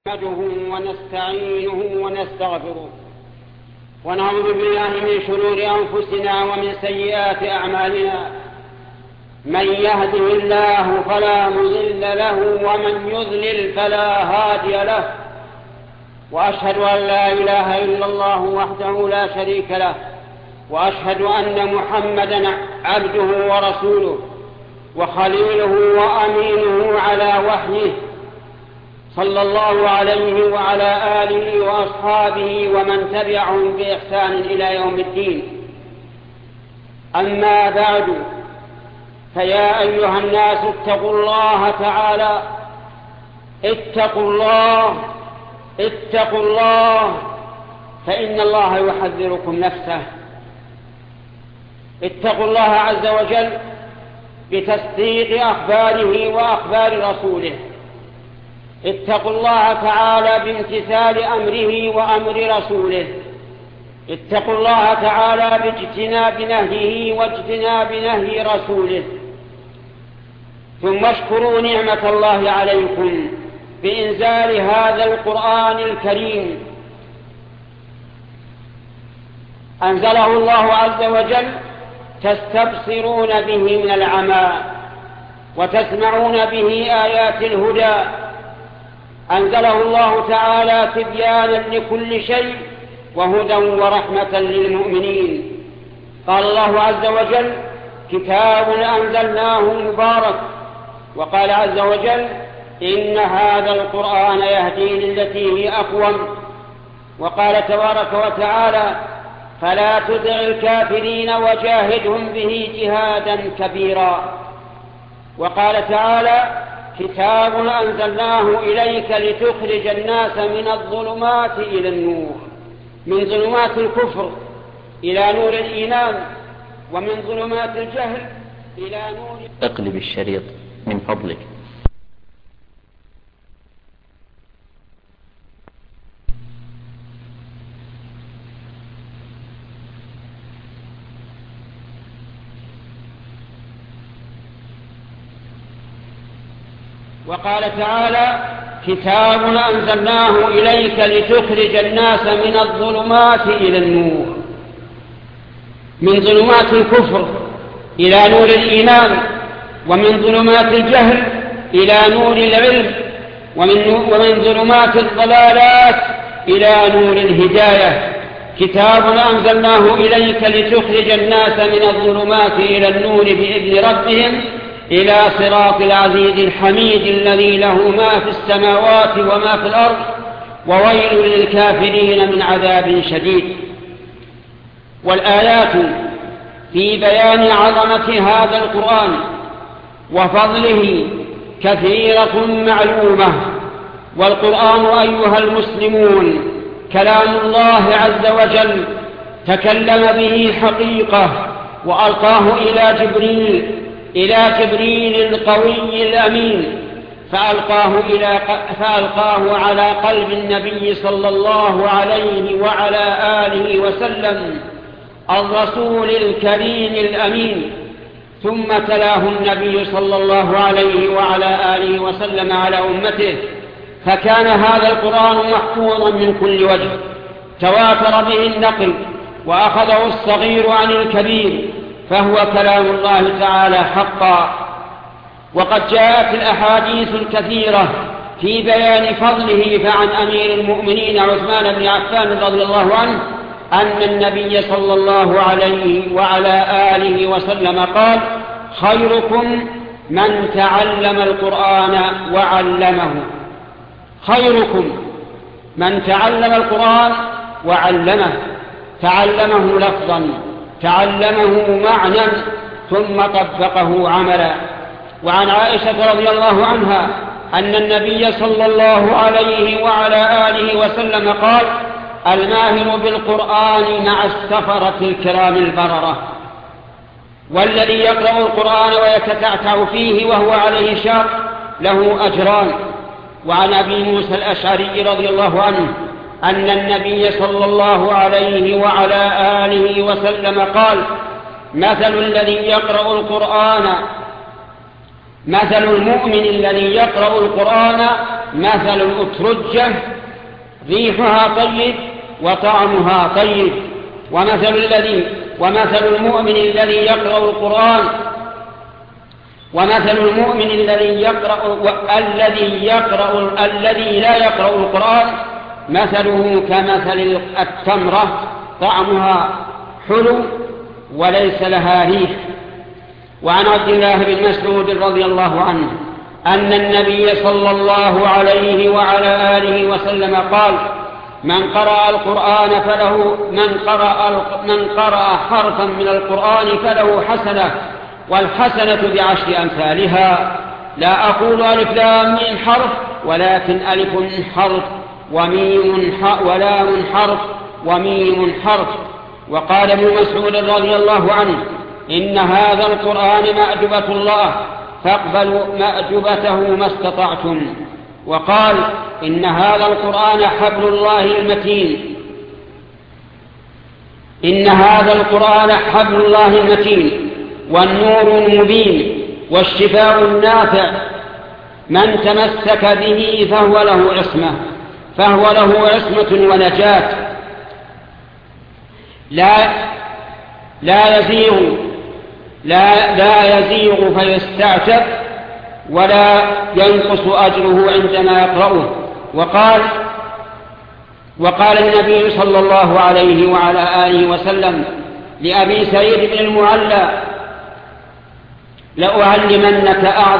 نحمده ونستعينه ونستغفره ونعوذ بالله من شرور أنفسنا ومن سيئات أعمالنا. من يهده الله فلا مضل له ومن يضلل فلا هادي له، وأشهد أن لا إله إلا الله وحده لا شريك له، وأشهد أن محمدا عبده ورسوله وخليله وأمينه على وحيه، صلى الله عليه وعلى آله وأصحابه ومن تبعهم بإحسان إلى يوم الدين. أما بعد، فيا أيها الناس اتقوا الله تعالى، اتقوا الله فإن الله يحذركم نفسه. اتقوا الله عز وجل بتصديق أخباره وأخبار رسوله. اتقوا الله تعالى بامتثال أمره وأمر رسوله. اتقوا الله تعالى باجتناب نهيه واجتناب نهي رسوله. ثم اشكروا نعمة الله عليكم بإنزال هذا القرآن الكريم. أنزله الله عز وجل تستبصرون به من العمى وتسمعون به آيات الهدى. أنزله الله تعالى تبيانا لكل شيء وهدى ورحمة للمؤمنين. قال الله عز وجل: كتاب أنزلناه مبارك. وقال عز وجل: إن هذا القرآن يهدي للتي هي أقوم. وقال تبارك وتعالى: فلا تطع الكافرين وجاهدهم به جهادا كبيرا. وقال تعالى: كتاب أنزلناه إليك لتخرج الناس من الظلمات إلى النور، من ظلمات الكفر إلى نور الإيمان، ومن ظلمات الجهل إلى نور. اقلب الشريط من فضلك. وقال تعالى: كتاب أنزلناه إليك لتخرج الناس من الظلمات إلى النور، من ظلمات الكفر إلى نور الإيمان، ومن ظلمات الجهل إلى نور العلم، ومن ظلمات الضلالات إلى نور الهداية. كتاب أنزلناه إليك لتخرج الناس من الظلمات إلى النور بإذن ربهم إلى صراط العزيز الحميد الذي له ما في السماوات وما في الأرض، وويل للكافرين من عذاب شديد. والآيات في بيان عظمة هذا القرآن وفضله كثيرة معلومة. والقرآن أيها المسلمون كلام الله عز وجل، تكلم به حقيقة، وألقاه إلى جبريل القوي الأمين، فألقاه على قلب النبي صلى الله عليه وعلى آله وسلم الرسول الكريم الأمين. ثم تلاه النبي صلى الله عليه وعلى آله وسلم على أمته، فكان هذا القرآن محفوظا من كل وجه، تواتر به النقل وأخذه الصغير عن الكبير، فهو كلام الله تعالى حقا. وقد جاءت الأحاديث الكثيرة في بيان فضله. فعن أمير المؤمنين عثمان بن عفان رضي الله عنه أن النبي صلى الله عليه وعلى آله وسلم قال: خيركم من تعلم القرآن وعلمه. خيركم من تعلم القرآن وعلمه، تعلمه لفظا، تعلمه معنى، ثم طبقه عملا. وعن عائشة رضي الله عنها أن النبي صلى الله عليه وعلى آله وسلم قال: الماهر بالقرآن مع السفرة الكرام البررة. والذي يقرأ القرآن ويتتعتع فيه وهو عليه شاق له أجران. وعن أبي موسى الأشعري رضي الله عنه أن النبي صلى الله عليه وعلى آله وسلم قال: مثل المؤمن الذي يقرأ القرآن مثل الأترجة ريحها طيب وطعمها طيب، ومثل المؤمن الذي يقرأ القرآن الذي لا يقرأ القرآن مثله كمثل التمرة طعمها حلو وليس لها ريح. وعن عبد الله بن مسعود رضي الله عنه أن النبي صلى الله عليه وعلى آله وسلم قال: من قرأ حرفا من القرآن فله حسنة، والحسنة بعشر أمثالها. لا أقول ألف لام ميم حرف، ولكن ألف حرف ولام حرف وميم حرف. وقال ابن مسعود رضي الله عنه: إن هذا القرآن مأدبة الله، فاقبلوا مأدبته ما استطعتم. وقال: إن هذا القرآن حبل الله المتين، والنور المبين، والشفاء النافع. من تمسك به فهو له عصمة ونجاة. لا يزيغ فيستعتب، ولا ينقص أجره عندما يقرأه. وقال النبي صلى الله عليه وعلى آله وسلم لأبي سعيد بن المعلى: لأعلمنك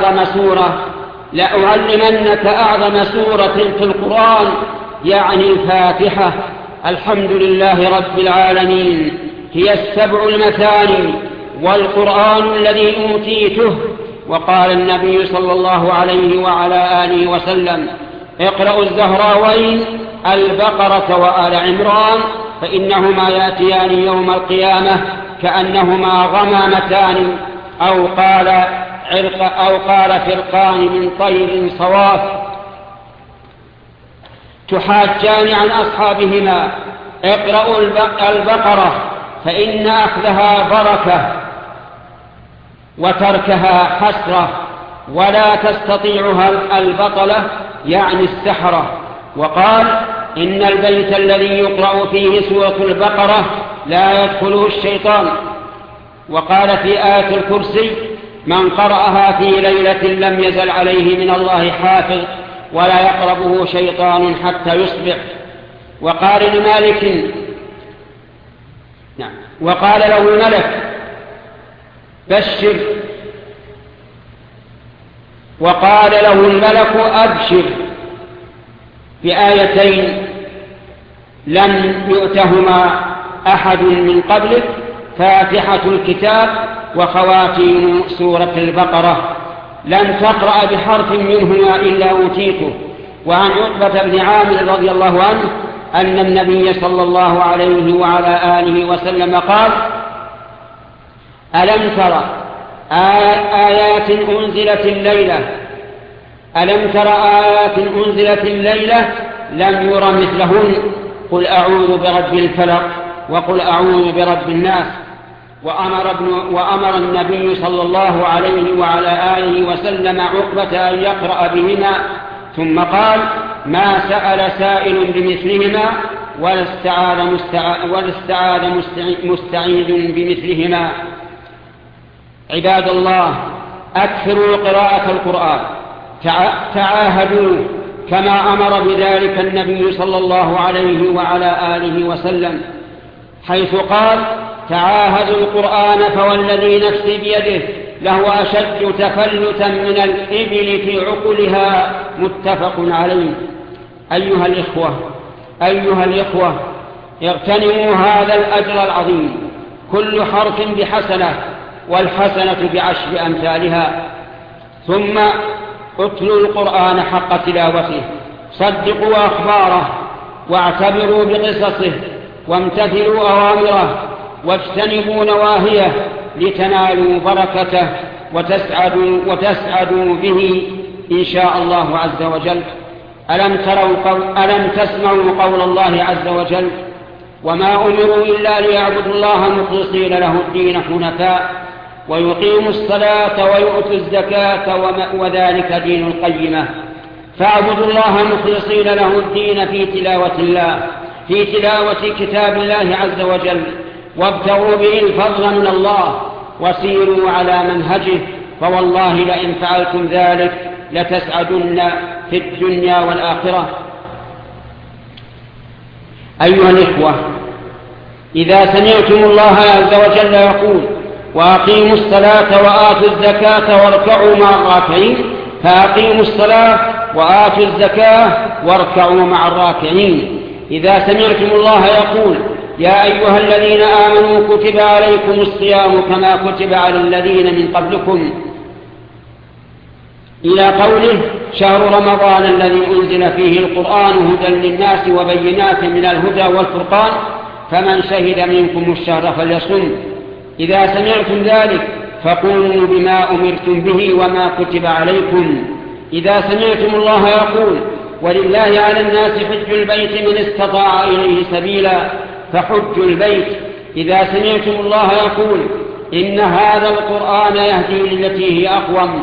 أعظم سورة في القرآن، يعني الفاتحة. الحمد لله رب العالمين، هي السبع المثاني والقرآن الذي أوتيته. وقال النبي صلى الله عليه وعلى آله وسلم: اقرأوا الزهراوين البقرة وآل عمران، فإنهما يأتيان يوم القيامة كأنهما غمامتان، أو قال فرقان من طير صواف، تحاجان عن أصحابهما. اقرأوا البقرة فإن أخذها بركة وتركها حسرة، ولا تستطيعها البطلة، يعني السحرة. وقال: إن البيت الذي يقرأ فيه سورة البقرة لا يدخله الشيطان. وقال في آية الكرسي: من قرأها في ليلة لم يزل عليه من الله حافظ، ولا يقربه شيطان حتى يصبح. وقال له الملك: أبشر بآيتين لم يؤتهما أحد من قبلك: فاتحة الكتاب وخواتيم سورة البقرة، لن تقرأ بحرف منهما إلا أوتيته. وعن عقبة بن عامر رضي الله عنه أن النبي صلى الله عليه وعلى آله وسلم قال: ألم تر آيات أنزلت الليلة لم ير مثلهن، قل أعوذ برب الفلق وقل أعوذ برب الناس. وأمر النبي صلى الله عليه وعلى آله وسلم عقبة أن يقرأ بهما، ثم قال: ما سأل سائل بمثلهما ولا استعاذ مستعيذ بمثلهما. عباد الله، أكثروا قراءة القرآن، تعاهدوا كما أمر بذلك النبي صلى الله عليه وعلى آله وسلم، حيث قال: تعاهدوا القرآن فوالذي نفسي بيده لهو أشد تفلتا من الإبل في عقلها، متفق عليه. أيها الإخوة، اغتنموا هذا الأجر العظيم، كل حرف بحسنة، والحسنة بعشر أمثالها. ثم اتلوا القرآن حق تلاوته، صدقوا أخباره، واعتبروا بقصصه، وامتثلوا أوامره، واجتنبوا نواهيه، لتنالوا بركته وتسعدوا به إن شاء الله عز وجل. ألم تسمعوا قول الله عز وجل: وما أمروا إلا ليعبدوا الله مخلصين له الدين حنفاء ويقيموا الصلاة ويؤتوا الزكاة وذلك دين القيمة. فاعبدوا الله مخلصين له الدين في تلاوة كتاب الله عز وجل، وابتغوا به الفضل من الله وسيروا على منهجه، فوالله لئن فعلتم ذلك لتسعدن في الدنيا والآخرة. أيها الإخوة، إذا سمعتم الله عز وجل يقول: وأقيموا الصلاة وآتوا الزكاة واركعوا مع الراكعين، فأقيموا الصلاة وآتوا الزكاة واركعوا مع الراكعين. إذا سمعتم الله يقول: يا أيها الذين آمنوا كتب عليكم الصيام كما كتب على الذين من قبلكم، إلى قوله: شهر رمضان الذي أنزل فيه القرآن هدى للناس وبينات من الهدى والفرقان فمن شهد منكم الشهر فليصم. إذا سمعتم ذلك فقولوا بما أمرتم به وما كتب عليكم. إذا سمعتم الله يقول: ولله على الناس حج البيت من استطاع إليه سبيلا فحجوا البيت. إذا سمعتم الله يقول: إن هذا القرآن يهدي للتي هي أقوم،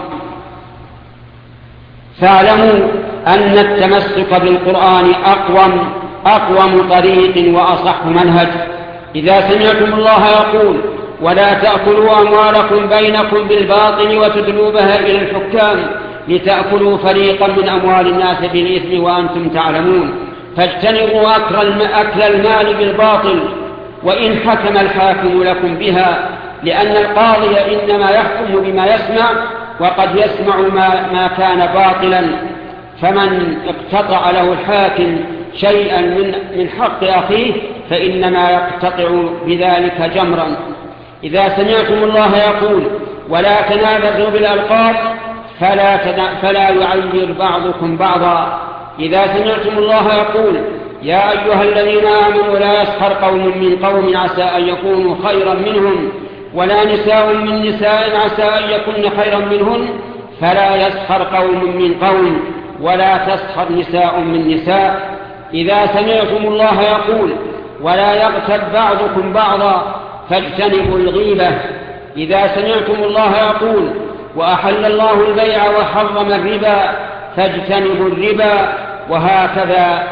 فاعلموا أن التمسك بالقرآن أقوم طريق وأصح منهج. إذا سمعتم الله يقول: ولا تأكلوا أموالكم بينكم بالباطل وتدلوا بها إلى الحكام لتأكلوا فريقا من أموال الناس بالإثم وأنتم تعلمون، فاجتنبوا أكل المال بالباطل وإن حكم الحاكم لكم بها، لأن القاضي إنما يحكم بما يسمع، وقد يسمع ما كان باطلا، فمن اقتطع له الحاكم شيئا من حق أخيه فإنما يقتطع بذلك جمرا. إذا سمعتم الله يقول: ولا تنابزوا بالألقاب فلا يعير بعضكم بعضا. إذا سمعتم الله يقول: يا أيها الذين آمنوا لا يسخر قوم من قوم عسى أن يكونوا خيرا منهم ولا نساء من نساء عسى أن يكون خيرا منهن فلا يسخر قوم من قوم ولا تسخر نساء من نساء. إذا سمعتم الله يقول: ولا يغتب بعضكم بعضا فاجتنبوا الغيبة. إذا سمعتم الله يقول: وأحل الله البيع وحرم الربا فاجتنبوا الربا. وهكذا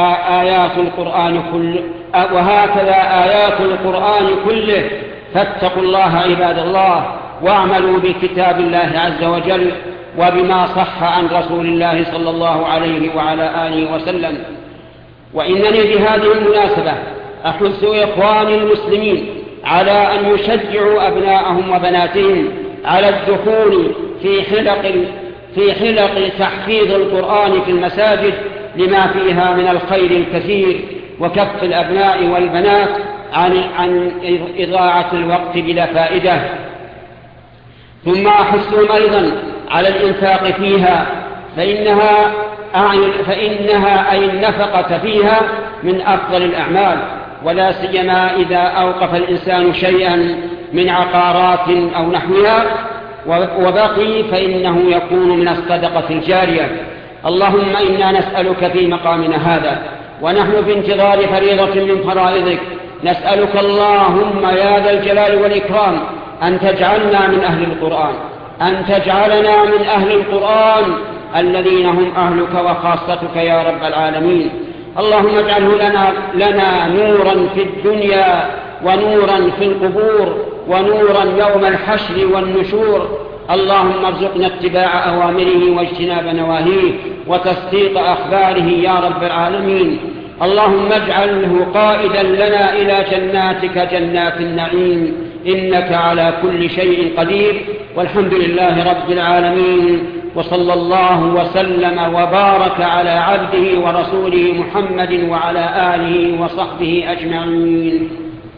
آيات القرآن كله. فاتقوا الله عباد الله، واعملوا بكتاب الله عز وجل وبما صح عن رسول الله صلى الله عليه وعلى آله وسلم. وإنني بهذه المناسبة أحث إخواني المسلمين على أن يشجعوا أبناءهم وبناتهم على الدخول في حلق تحفيظ القرآن في المساجد لما فيها من الخير الكثير، وكف الأبناء والبنات عن إضاعة الوقت بلا فائدة. ثم أحثهم أيضا على الإنفاق فيها، فإنها أي النفقة فيها من أفضل الأعمال، ولا سيما إذا أوقف الإنسان شيئا من عقارات أو نحوها وبقي فإنه يكون من الصدقة الجارية. اللهم إنا نسألك في مقامنا هذا ونحن في انتظار فريضة من فرائضك، نسألك اللهم يا ذا الجلال والإكرام أن تجعلنا من أهل القرآن، أن تجعلنا من أهل القرآن الذين هم أهلك وخاصتك يا رب العالمين. اللهم اجعله لنا نورا في الدنيا ونورا في القبور ونورا يوم الحشر والنشور. اللهم ارزقنا اتباع أوامره واجتناب نواهيه وتصديق أخباره يا رب العالمين. اللهم اجعله قائدا لنا إلى جناتك جنات النعيم، إنك على كل شيء قدير. والحمد لله رب العالمين، وصلى الله وسلم وبارك على عبده ورسوله محمد وعلى آله وصحبه أجمعين.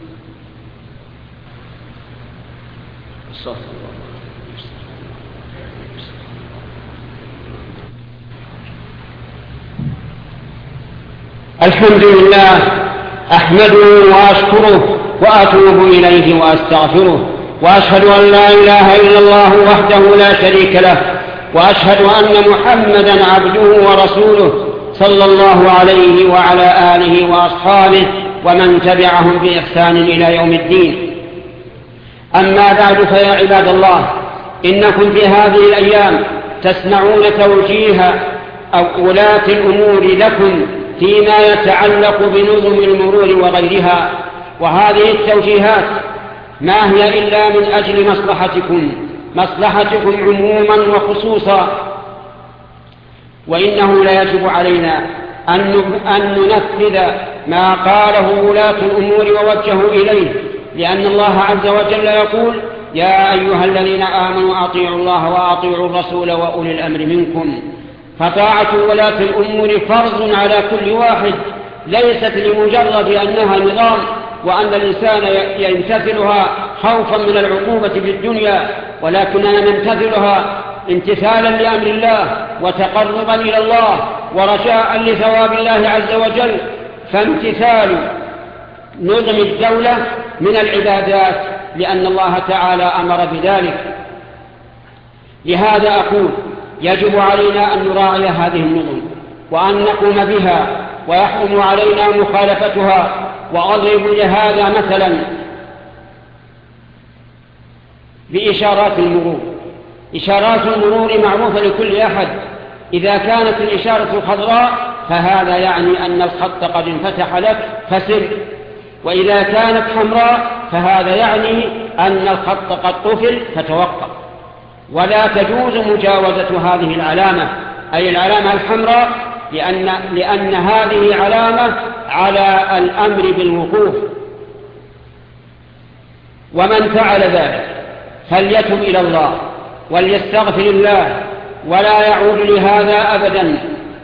الحمد لله، أحمده وأشكره وأتوب إليه وأستغفره، وأشهد أن لا إله إلا الله وحده لا شريك له، وأشهد أن محمدا عبده ورسوله صلى الله عليه وعلى آله وأصحابه ومن تبعهم بإحسان إلى يوم الدين. أما بعد، فيا عباد الله، إنكم في هذه الأيام تسمعون توجيه أو ولاة الأمور لكم فيما يتعلق بنظم المرور وغيرها. وهذه التوجيهات ما هي إلا من أجل مصلحتكم عموما وخصوصا. وإنه لا يجب علينا أن ننفذ ما قاله ولاة الأمور ووجهوا إليه، لأن الله عز وجل يقول: يا أيها الذين آمنوا أطيعوا الله وأطيعوا الرسول وأولي الأمر منكم. فطاعة ولاة الأمور فرض على كل واحد، ليست لمجرد أنها نظام وأن الإنسان يمتثلها خوفا من العقوبة في الدنيا، ولكننا نمتثلها امتثالا لأمر الله وتقربا إلى الله ورجاء لثواب الله عز وجل. فامتثال نظم الدولة من العبادات، لأن الله تعالى أمر بذلك. لهذا أقول: يجب علينا أن نراعي هذه النظم وأن نقوم بها، ويحرم علينا مخالفتها. وأضرب لهذا مثلا بإشارات المرور. إشارات المرور معروفة لكل أحد. إذا كانت الإشارة الخضراء فهذا يعني أن الخط قد انفتح لك فسر، وإذا كانت حمراء فهذا يعني أن الخط قد قفل فتوقف. ولا تجوز مجاوزة هذه العلامة، أي العلامة الحمراء، لأن هذه علامة على الأمر بالوقوف. ومن فعل ذلك فليتب إلى الله وليستغفر الله ولا يعود لهذا أبدا،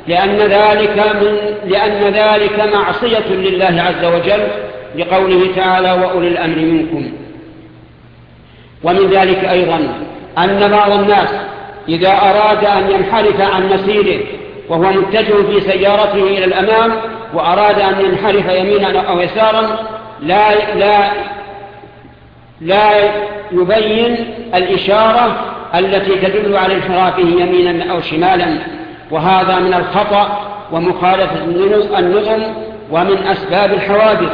لأن ذلك معصية لله عز وجل، لقوله تعالى: وأولي الأمر منكم. ومن ذلك أيضا أن بعض الناس إذا أراد أن ينحرف عن مسيره وهو متجه في سيارته إلى الأمام وأراد أن ينحرف يمينا أو يسارا لا يبين الإشارة التي تدل على انحرافه يمينا أو شمالا، وهذا من الخطأ ومخالفة النظم ومن أسباب الحوادث.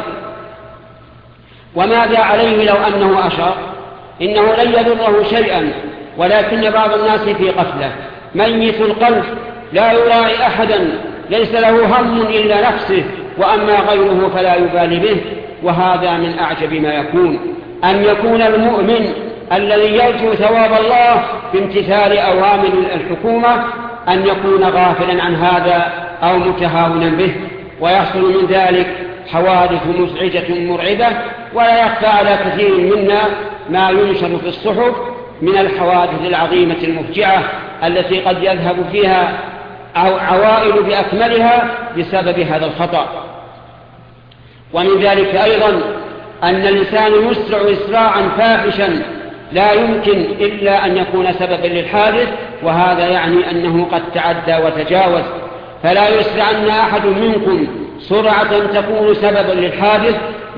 وماذا عليه لو أنه أشار؟ إنه لن يضره شيئا، ولكن بعض الناس في غفلة ميت القلب لا يراعي أحدا، ليس له هم إلا نفسه، وأما غيره فلا يبالي به. وهذا من أعجب ما يكون، أن يكون المؤمن الذي يرجو ثواب الله بامتثال أوامر الحكومة أن يكون غافلا عن هذا أو متهاونا به، ويحصل من ذلك حوادث مزعجة مرعبة. ولا يخفى على كثير منا ما ينشر في الصحف من الحوادث العظيمة المفجعة التي قد يذهب فيها عوائل بأكملها بسبب هذا الخطأ. ومن ذلك أيضا أن الإنسان يسرع إسراعا فاحشا لا يمكن إلا أن يكون سببا للحادث، وهذا يعني أنه قد تعدى وتجاوز. فلا يسرعن أحد منكم سرعة تكون سببا للحادث،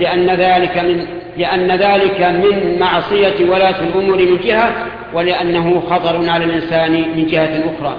لأن ذلك من معصية ولاة الأمور من جهة، ولأنه خطر على الإنسان من جهة أخرى.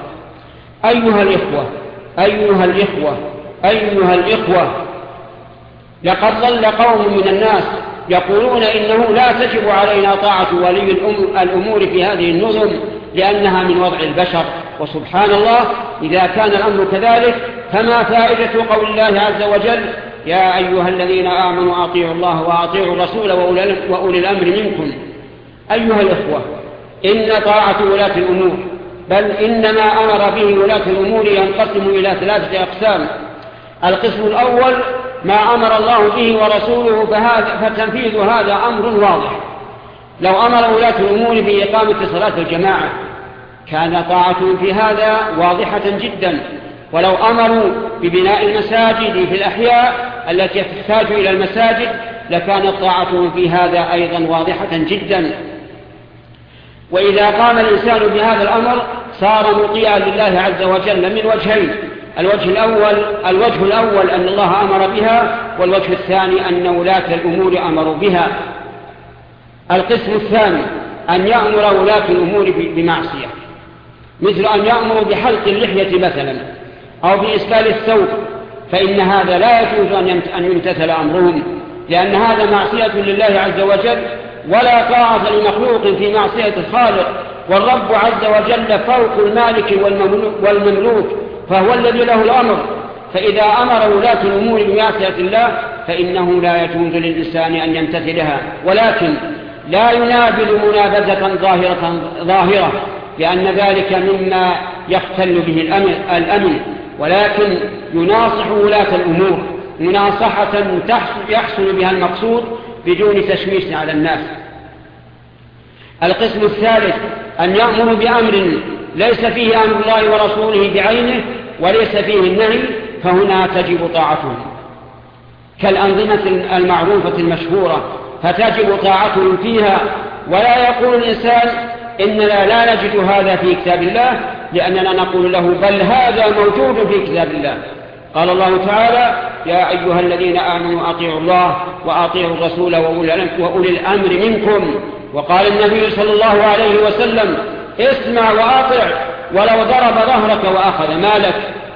أيها الإخوة، لقد ضل قوم من الناس يقولون إنه لا تجب علينا طاعة ولي الأمور في هذه النظم لأنها من وضع البشر. وسبحان الله، إذا كان الأمر كذلك فما فائدة قول الله عز وجل: يا أيها الذين آمنوا أطيعوا الله وأطيعوا الرسول وأولي الأمر منكم. أيها الإخوة، إن طاعة ولاة الأمور، بل إنما أمر به ولاة الأمور ينقسم إلى 3 أقسام. القسم الأول ما أمر الله به ورسوله، فتنفيذ هذا أمر واضح. لو أمر ولاة الأمور بإقامة صلاة الجماعة كان طاعتهم في هذا واضحة جدا، ولو أمروا ببناء المساجد في الأحياء التي تحتاج إلى المساجد لكانت طاعتهم في هذا أيضا واضحة جدا. وإذا قام الإنسان بهذا الأمر صار مطيعا لله عز وجل من وجهين: الوجه الأول أن الله أمر بها، والوجه الثاني أن ولاة الأمور أمروا بها. القسم الثاني أن يأمر ولاة الأمور بمعصية، مثل أن يأمر بحلق اللحية مثلا أو بإسبال الثوب، فإن هذا لا يجوز أن يمتثل أمرهم، لأن هذا معصية لله عز وجل، ولا طاعة لمخلوق في معصية الخالق. والرب عز وجل فوق المالك والمملوك، فهو الذي له الأمر. فإذا أمر ولاة الأمور بمعصية الله فإنه لا يجوز للإنسان أن يمتثلها، ولكن لا ينابذ منابذة ظاهرة، لأن ذلك مما يختل به الأمن، ولكن يناصح ولاة الأمور مناصحة يحصل بها المقصود بدون تشويش على الناس. القسم الثالث أن يأمر بأمر ليس فيه أمر الله ورسوله بعينه وليس فيه النهي، فهنا تجب طاعته، كالأنظمة المعروفة المشهورة، فتجب طاعته فيها. ولا يقول الإنسان إننا لا نجد هذا في كتاب الله، لأننا نقول له بل هذا موجود في كتاب الله. قال الله تعالى: يا أيها الذين آمنوا أطيعوا الله وأطيعوا الرسول وأولي الأمر منكم. وقال النبي صلى الله عليه وسلم: اسمع وأطع ولو ضرب ظهرك وأخذ مالك.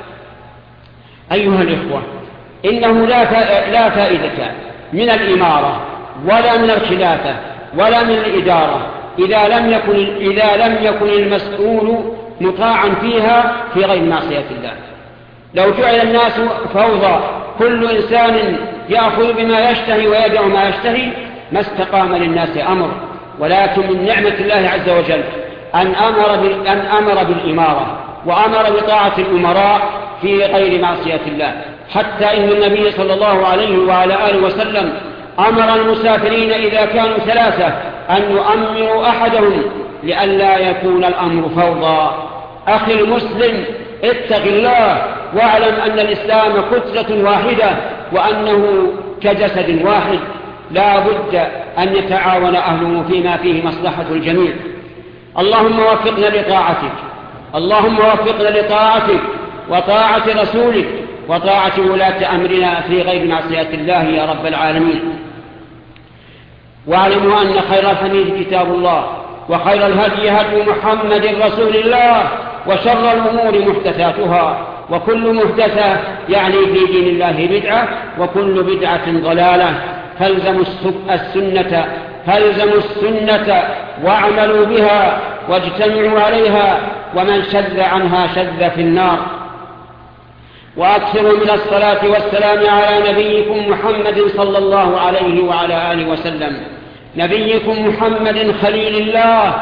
أيها الإخوة، إنه لا فائدة من الإمارة ولا من الخلافة ولا من الإدارة إذا لم يكن المسؤول مطاعا فيها في غير معصية الله. لو جعل الناس فوضى كل إنسان يأخذ بما يشتهي ويدع ما يشتهي ما استقام للناس أمر، ولكن من نعمة الله عز وجل أن أمر بالإمارة وأمر بطاعة الأمراء في غير معصية الله، حتى إن النبي صلى الله عليه وعلى آله وسلم أمر المسافرين إذا كانوا ثلاثة أن يؤمروا أحدهم لئلا يكون الأمر فوضى. أخي المسلم، اتق الله واعلم أن الإسلام كتلة واحدة وأنه كجسد واحد، لا بد أن يتعاون أهله فيما فيه مصلحة الجميع. اللهم وفقنا لطاعتك، اللهم وفقنا لطاعتك وطاعة رسولك وطاعة ولاة أمرنا في غير معصية الله يا رب العالمين. واعلموا أن خير الحديث كتاب الله، وخير الهدي هدي محمد رسول الله، وشر الأمور محدثاتها، وكل محدثة يعني في دين الله بدعة، وكل بدعة ضلالة. فالزموا السنة واعملوا بها واجتمعوا عليها، ومن شذ عنها شذ في النار. وأكثروا من الصلاة والسلام على نبيكم محمد صلى الله عليه وعلى آله وسلم، نبيكم محمد خليل الله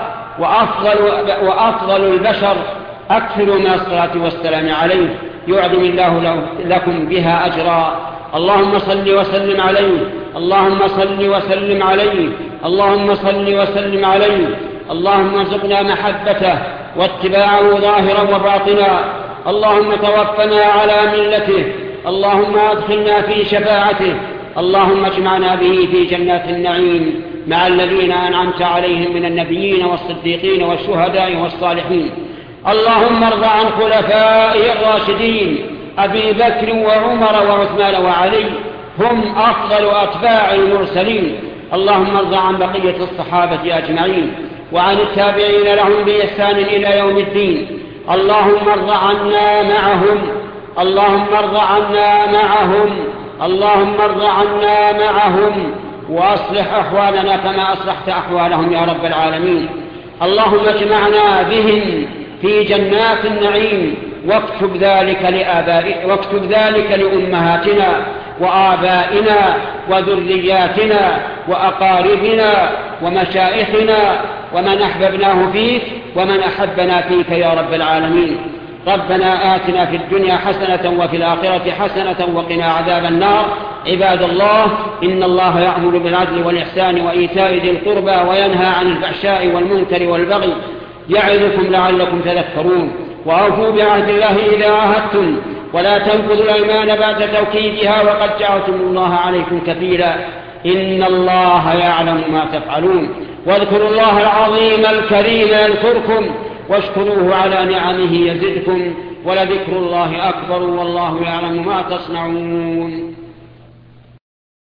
وأفضل البشر. أكثروا من الصلاة والسلام عليه يعظم الله لكم بها أجرا. اللهم صل وسلم عليه، اللهم صل وسلم عليه، اللهم صل وسلم عليه. اللهم ارزقنا محبته واتباعه ظاهرا وباطنا. اللهم توفنا على ملته، اللهم أدخلنا في شفاعته، اللهم اجمعنا به في جنات النعيم مع الذين أنعمت عليهم من النبيين والصديقين والشهداء والصالحين. اللهم ارض عن خلفائه الراشدين أبي بكر وعمر وعثمان وعلي، هم أفضل أتباع المرسلين. اللهم ارض عن بقية الصحابة أجمعين وعن التابعين لهم بإحسان إلى يوم الدين. اللهم ارض عنا معهم، اللهم ارض عنا معهم، اللهم ارض عنا معهم، وأصلح أحوالنا كما أصلحت أحوالهم يا رب العالمين. اللهم اجمعنا بهم في جنات النعيم، واكتب ذلك لأمهاتنا وآبائنا وذرياتنا وأقاربنا ومشائخنا ومن أحببناه فيك ومن أحبنا فيك يا رب العالمين. ربنا آتنا في الدنيا حسنة وفي الآخرة حسنة وقنا عذاب النار. عباد الله، إن الله يأمر بالعدل والإحسان وإيتاء ذي القربى وينهى عن الفحشاء والمنكر والبغي، يعظكم لعلكم تذكرون. وأوفوا بعهد الله إذا عاهدتم، ولا تنقضوا الأيمان بعد توكيدها وقد جعلتم الله عليكم كفيلا، إن الله يعلم ما تفعلون. واذكروا الله العظيم الكريم يذكركم، واشكروه على نعمه يزدكم، ولذكر الله أكبر والله يعلم ما تصنعون.